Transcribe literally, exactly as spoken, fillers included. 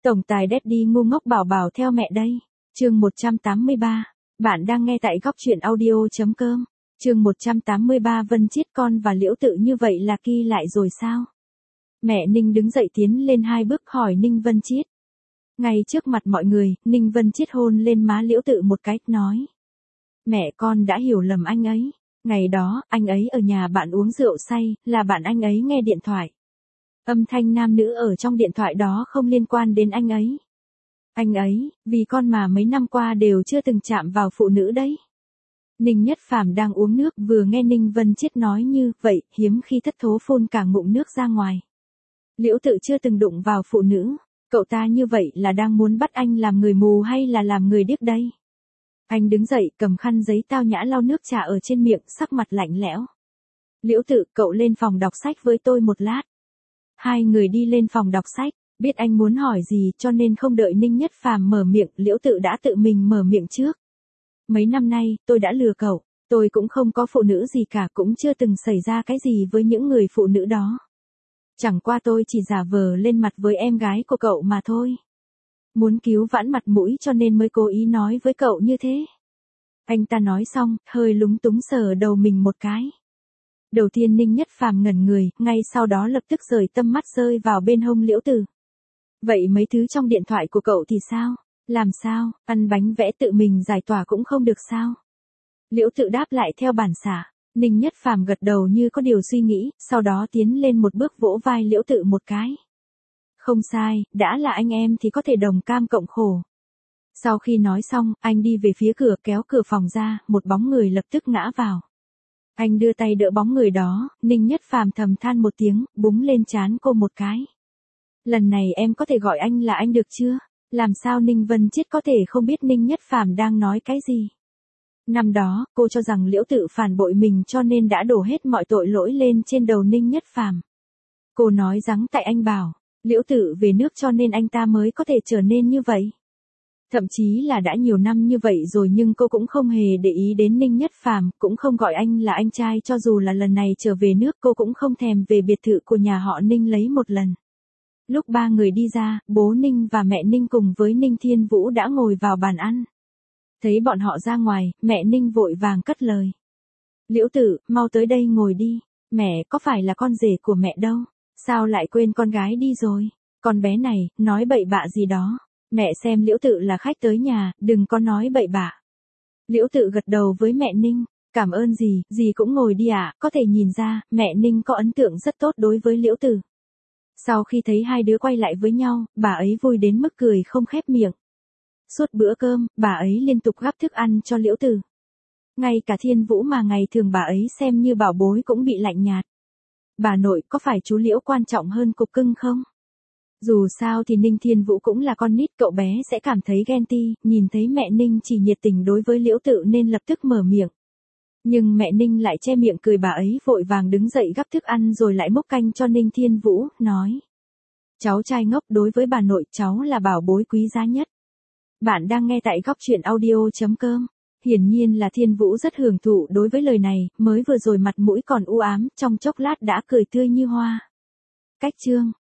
Tổng tài Daddy ngu ngốc bảo bảo theo mẹ đây. Chương một trăm tám mươi ba. Bạn đang nghe tại góc truyện audio.com. Chương một trăm tám mươi ba. Vân Chiết con và Liễu Tự như vậy là kỳ lại rồi sao? Mẹ Ninh đứng dậy tiến lên hai bước hỏi Ninh Vân Chiết. Ngay trước mặt mọi người, Ninh Vân Chiết hôn lên má Liễu Tự một cái, nói. Mẹ con đã hiểu lầm anh ấy. Ngày đó, anh ấy ở nhà bạn uống rượu say, là bạn anh ấy nghe điện thoại. Âm thanh nam nữ ở trong điện thoại đó không liên quan đến anh ấy. Anh ấy, vì con mà mấy năm qua đều chưa từng chạm vào phụ nữ đấy. Ninh Nhất Phàm đang uống nước vừa nghe Ninh Vân Chiết nói như vậy, hiếm khi thất thố phun cả ngụm nước ra ngoài. Liễu Tự chưa từng đụng vào phụ nữ, cậu ta như vậy là đang muốn bắt anh làm người mù hay là làm người điếc đây? Anh đứng dậy cầm khăn giấy tao nhã lau nước trà ở trên miệng, sắc mặt lạnh lẽo. Liễu Tự, cậu lên phòng đọc sách với tôi một lát. Hai người đi lên phòng đọc sách, biết anh muốn hỏi gì cho nên không đợi Ninh Nhất Phàm mở miệng, Liễu Tự đã tự mình mở miệng trước. Mấy năm nay, tôi đã lừa cậu, tôi cũng không có phụ nữ gì cả, cũng chưa từng xảy ra cái gì với những người phụ nữ đó. Chẳng qua tôi chỉ giả vờ lên mặt với em gái của cậu mà thôi. Muốn cứu vãn mặt mũi cho nên mới cố ý nói với cậu như thế. Anh ta nói xong, hơi lúng túng sờ đầu mình một cái. Đầu tiên Ninh Nhất Phàm ngẩn người, ngay sau đó lập tức rời tâm mắt rơi vào bên hông Liễu Tự. Vậy mấy thứ trong điện thoại của cậu thì sao? Làm sao, ăn bánh vẽ tự mình giải tỏa cũng không được sao? Liễu Tự đáp lại theo bản xả. Ninh Nhất Phàm gật đầu như có điều suy nghĩ, sau đó tiến lên một bước vỗ vai Liễu Tự một cái. Không sai, đã là anh em thì có thể đồng cam cộng khổ. Sau khi nói xong, anh đi về phía cửa kéo cửa phòng ra, một bóng người lập tức ngã vào. Anh đưa tay đỡ bóng người đó, Ninh Nhất Phàm thầm than một tiếng, búng lên trán cô một cái. Lần này em có thể gọi anh là anh được chưa? Làm sao Ninh Vân Chiết có thể không biết Ninh Nhất Phàm đang nói cái gì? Năm đó, cô cho rằng Liễu Tự phản bội mình cho nên đã đổ hết mọi tội lỗi lên trên đầu Ninh Nhất Phàm. Cô nói rằng tại anh bảo, Liễu Tự về nước cho nên anh ta mới có thể trở nên như vậy. Thậm chí là đã nhiều năm như vậy rồi nhưng cô cũng không hề để ý đến Ninh Nhất Phàm, cũng không gọi anh là anh trai, cho dù là lần này trở về nước cô cũng không thèm về biệt thự của nhà họ Ninh lấy một lần. Lúc ba người đi ra, bố Ninh và mẹ Ninh cùng với Ninh Thiên Vũ đã ngồi vào bàn ăn. Thấy bọn họ ra ngoài, mẹ Ninh vội vàng cất lời. Liễu Tự, mau tới đây ngồi đi, mẹ có phải là con rể của mẹ đâu, sao lại quên con gái đi rồi, con bé này, nói bậy bạ gì đó. Mẹ xem Liễu Tự là khách tới nhà, đừng có nói bậy bạ. Liễu Tự gật đầu với mẹ Ninh, cảm ơn dì, dì cũng ngồi đi ạ, à. Có thể nhìn ra, mẹ Ninh có ấn tượng rất tốt đối với Liễu Tự. Sau khi thấy hai đứa quay lại với nhau, bà ấy vui đến mức cười không khép miệng. Suốt bữa cơm, bà ấy liên tục gắp thức ăn cho Liễu Tự. Ngay cả Thiên Vũ mà ngày thường bà ấy xem như bảo bối cũng bị lạnh nhạt. Bà nội, có phải chú Liễu quan trọng hơn cục cưng không? Dù sao thì Ninh Thiên Vũ cũng là con nít, cậu bé sẽ cảm thấy ghen ti, nhìn thấy mẹ Ninh chỉ nhiệt tình đối với Liễu Tự nên lập tức mở miệng. Nhưng mẹ Ninh lại che miệng cười, bà ấy vội vàng đứng dậy gắp thức ăn rồi lại múc canh cho Ninh Thiên Vũ, nói. Cháu trai ngốc, đối với bà nội cháu là bảo bối quý giá nhất. Bạn đang nghe tại góc truyện audio.com. Hiển nhiên là Thiên Vũ rất hưởng thụ đối với lời này, mới vừa rồi mặt mũi còn u ám, trong chốc lát đã cười tươi như hoa. Cách chương